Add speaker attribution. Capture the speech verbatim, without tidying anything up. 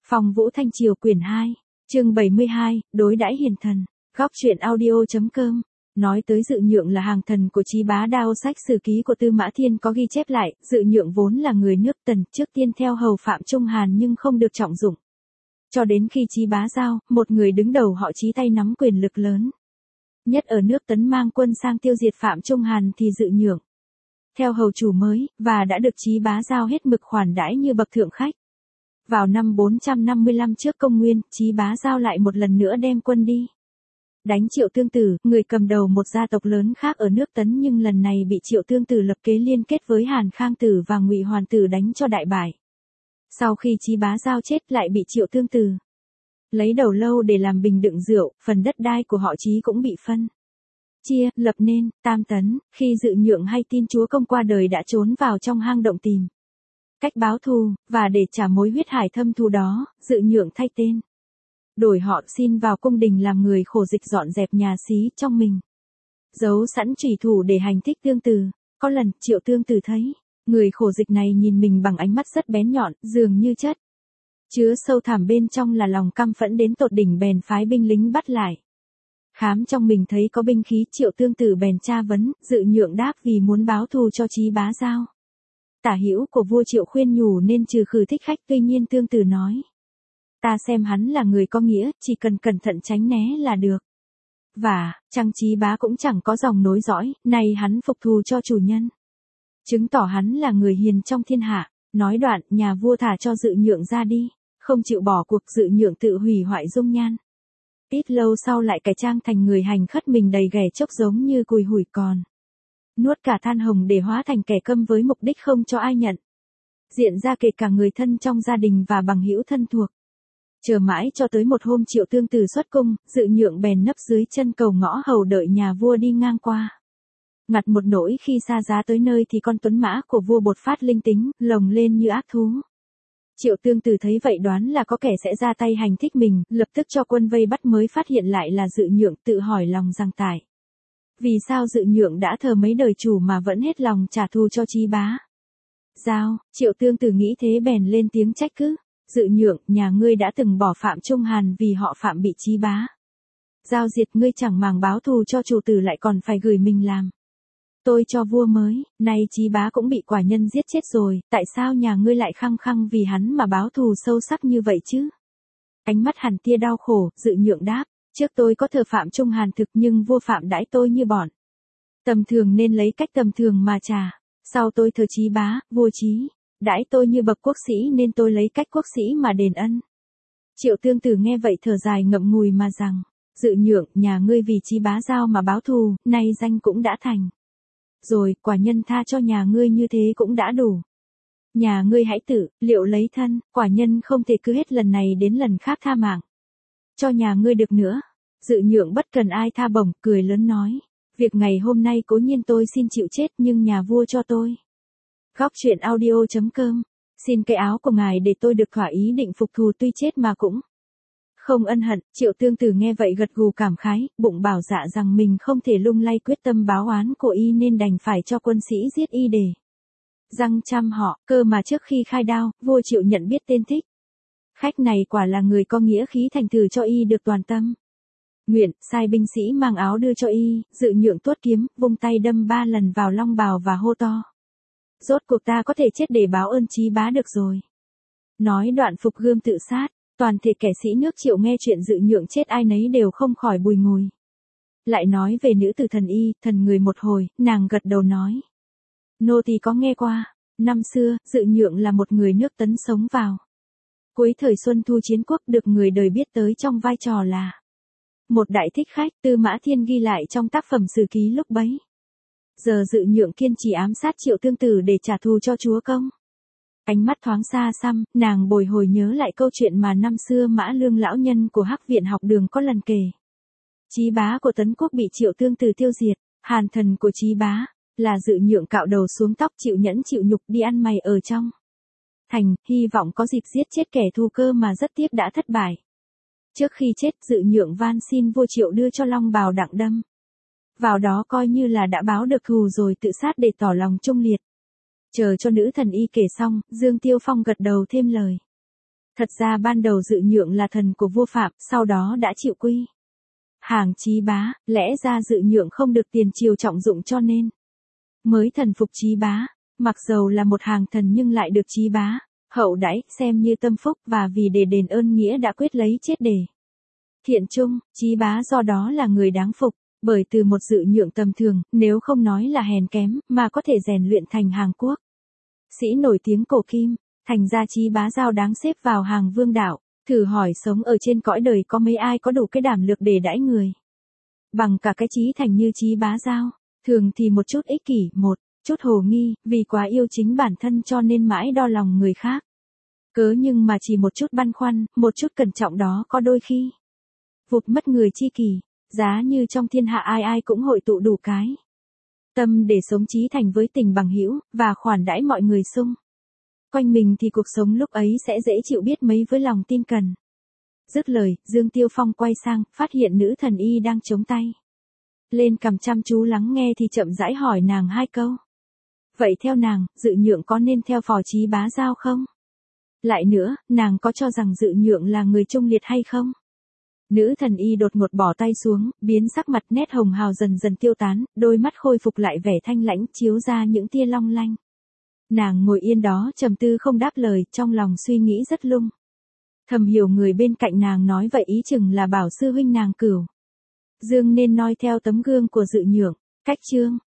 Speaker 1: Phong Vũ Thanh Triều quyển hai, chương bảy mươi hai, đối đãi hiền thần, góc truyện audio.com. Nói tới Dự Nhượng là hàng thần của Chí Bá Đao, sách sử ký của Tư Mã Thiên có ghi chép lại, Dự Nhượng vốn là người nước Tần, trước tiên theo hầu Phạm Trung Hàn nhưng không được trọng dụng. Cho đến khi Chí Bá Giao, một người đứng đầu họ Chí tay nắm quyền lực lớn nhất ở nước Tấn mang quân sang tiêu diệt Phạm Trung Hàn thì Dự Nhượng theo hầu chủ mới, và đã được Chí Bá Giao hết mực khoản đãi như bậc thượng khách. Vào năm bốn trăm năm mươi lăm trước công nguyên, Chí Bá Giao lại một lần nữa đem quân đi đánh Triệu Tương Tử, người cầm đầu một gia tộc lớn khác ở nước Tấn, nhưng lần này bị Triệu Tương Tử lập kế liên kết với Hàn Khang Tử và Ngụy Hoàn Tử đánh cho đại bại. Sau khi Chí Bá Giao chết lại bị Triệu Tương Tử lấy đầu lâu để làm bình đựng rượu, phần đất đai của họ Chí cũng bị phân chia, lập nên Tam Tấn. Khi Dự Nhượng hay tin chúa công qua đời đã trốn vào trong hang động tìm cách báo thù, và để trả mối huyết hải thâm thù đó, Dự Nhượng thay tên đổi họ, xin vào cung đình làm người khổ dịch dọn dẹp nhà xí trong mình, giấu sẵn chủy thủ để hành thích Tương Tử. Có lần Triệu Tương Tử thấy người khổ dịch này nhìn mình bằng ánh mắt rất bén nhọn, dường như chất chứa sâu thẳm bên trong là lòng căm phẫn đến tột đỉnh, bèn phái binh lính bắt lại. Khám trong mình thấy có binh khí, Triệu Tương Tử bèn tra vấn. Dự Nhượng đáp vì muốn báo thù cho Chí Bá Giao. Tả hữu của vua Triệu khuyên nhủ nên trừ khử thích khách, tuy nhiên Tương Tử nói: ta xem hắn là người có nghĩa, chỉ cần cẩn thận tránh né là được. Và, chăng Chí Bá cũng chẳng có dòng nối dõi, nay hắn phục thù cho chủ nhân, chứng tỏ hắn là người hiền trong thiên hạ. Nói đoạn, nhà vua thả cho Dự Nhượng ra đi, không chịu bỏ cuộc. Dự Nhượng tự hủy hoại dung nhan, ít lâu sau lại cải trang thành người hành khất, mình đầy ghẻ chốc giống như cùi hủi còn nuốt cả than hồng để hóa thành kẻ câm với mục đích không cho ai nhận diện ra, kể cả người thân trong gia đình và bằng hữu thân thuộc. Chờ mãi cho tới một hôm Triệu Tương Tử xuất cung, Dự Nhượng bèn nấp dưới chân cầu ngõ hầu đợi nhà vua đi ngang qua. Ngặt một nỗi khi xa giá tới nơi thì con tuấn mã của vua bột phát linh tính, lồng lên như ác thú. Triệu Tương Tử thấy vậy đoán là có kẻ sẽ ra tay hành thích mình, lập tức cho quân vây bắt, mới phát hiện lại là Dự Nhượng, tự hỏi lòng rằng tại vì sao Dự Nhượng đã thờ mấy đời chủ mà vẫn hết lòng trả thù cho Chí Bá Giao. Triệu Tương Tử nghĩ thế bèn lên tiếng trách cứ: Dự Nhượng, nhà ngươi đã từng bỏ Phạm Trung Hàn vì họ Phạm bị Chí Bá Giao diệt, ngươi chẳng màng báo thù cho chủ tử lại còn phải gửi mình làm tôi cho vua mới. Nay Chí Bá cũng bị quả nhân giết chết rồi, tại sao nhà ngươi lại khăng khăng vì hắn mà báo thù sâu sắc như vậy chứ? Ánh mắt hằn tia đau khổ, Dự Nhượng đáp: trước tôi có thờ Phạm Trung Hàn thực, nhưng vua Phạm đãi tôi như bọn tầm thường nên lấy cách tầm thường mà trả. Sau tôi thờ Chí Bá, vua Chí đãi tôi như bậc quốc sĩ nên tôi lấy cách quốc sĩ mà đền ân. Triệu Tương Tử nghe vậy thở dài ngậm ngùi mà rằng: Dự Nhượng, nhà ngươi vì Chí Bá Giao mà báo thù, nay danh cũng đã thành rồi, quả nhân tha cho nhà ngươi như thế cũng đã đủ. Nhà ngươi hãy tự liệu lấy thân, quả nhân không thể cứ hết lần này đến lần khác tha mạng cho nhà ngươi được nữa. Dự Nhượng bất cần ai tha bổng, cười lớn nói: việc ngày hôm nay cố nhiên tôi xin chịu chết, nhưng nhà vua cho tôi góc truyện audio.com xin cái áo của ngài để tôi được thỏa ý định phục thù, tuy chết mà cũng không ân hận. Triệu Tương Tử nghe vậy gật gù cảm khái, bụng bảo dạ rằng mình không thể lung lay quyết tâm báo oán của y nên đành phải cho quân sĩ giết y để răng trăm họ. Cơ mà trước khi khai đao, vua Triệu nhận biết tên thích khách này quả là người có nghĩa khí, thành thử cho y được toàn tâm nguyện, sai binh sĩ mang áo đưa cho y. Dự Nhượng tuốt kiếm, vung tay đâm ba lần vào long bào và hô to: rốt cuộc ta có thể chết để báo ơn Chí Bá được rồi. Nói đoạn phục gươm tự sát. Toàn thể kẻ sĩ nước Triệu nghe chuyện Dự Nhượng chết ai nấy đều không khỏi bùi ngùi. Lại nói về nữ tử thần y, thần người một hồi, nàng gật đầu nói: nô tỳ có nghe qua. Năm xưa, Dự Nhượng là một người nước Tấn sống vào cuối thời Xuân Thu chiến quốc, được người đời biết tới trong vai trò là một đại thích khách. Tư Mã Thiên ghi lại trong tác phẩm sử ký lúc bấy giờ Dự Nhượng kiên trì ám sát Triệu Tương Tử để trả thù cho chúa công. Ánh mắt thoáng xa xăm, nàng bồi hồi nhớ lại câu chuyện mà năm xưa Mã Lương lão nhân của Hắc Viện Học Đường có lần kể. Chí Bá của Tấn Quốc bị Triệu Tương Tử tiêu diệt, hàn thần của Chí Bá là Dự Nhượng cạo đầu xuống tóc, chịu nhẫn chịu nhục đi ăn mày ở trong thành, hy vọng có dịp giết chết kẻ thù, cơ mà rất tiếc đã thất bại. Trước khi chết, Dự Nhượng van xin vua Triệu đưa cho long bào đặng đâm vào đó, coi như là đã báo được thù rồi tự sát để tỏ lòng trung liệt. Chờ cho nữ thần y kể xong, Dương Tiêu Phong gật đầu thêm lời. Thật ra ban đầu Dự Nhượng là thần của vua Phạm, sau đó đã chịu quy hàng Trí Bá, lẽ ra Dự Nhượng không được tiền triều trọng dụng cho nên mới thần phục Trí Bá, mặc dầu là một hàng thần nhưng lại được Trí Bá hậu đãi, xem như tâm phúc, và vì để đền ơn nghĩa đã quyết lấy chết để thiện chung, Trí Bá do đó là người đáng phục, bởi từ một Dự Nhượng tầm thường, nếu không nói là hèn kém, mà có thể rèn luyện thành hàng quốc sĩ nổi tiếng cổ kim, thành ra Trí Bá Giao đáng xếp vào hàng vương đạo. Thử hỏi sống ở trên cõi đời có mấy ai có đủ cái đảm lược để đãi người bằng cả cái Trí Thành như Trí Bá Giao. Thường thì một chút ích kỷ, một chút hồ nghi, vì quá yêu chính bản thân cho nên mãi đo lòng người khác. Cớ nhưng mà chỉ một chút băn khoăn, một chút cẩn trọng đó có đôi khi vụt mất người chi kỷ, giá như trong thiên hạ ai ai cũng hội tụ đủ cái tâm để sống Trí Thành với tình bằng hữu và khoản đãi mọi người xung quanh mình thì cuộc sống lúc ấy sẽ dễ chịu biết mấy với lòng tin cần. Dứt lời, Dương Tiêu Phong quay sang, phát hiện nữ thần y đang chống tay lên cằm chăm chú lắng nghe thì chậm rãi hỏi nàng hai câu. Vậy theo nàng, Dự Nhượng có nên theo phò Trí Bá Giao không? Lại nữa, nàng có cho rằng Dự Nhượng là người trung liệt hay không? Nữ thần y đột ngột bỏ tay xuống, biến sắc mặt nét hồng hào dần dần tiêu tán, đôi mắt khôi phục lại vẻ thanh lãnh, chiếu ra những tia long lanh. Nàng ngồi yên đó trầm tư không đáp lời, trong lòng suy nghĩ rất lung. Thầm hiểu người bên cạnh nàng nói vậy ý chừng là bảo sư huynh nàng Cửu Dương nên noi theo tấm gương của Dự Nhượng. Cách chương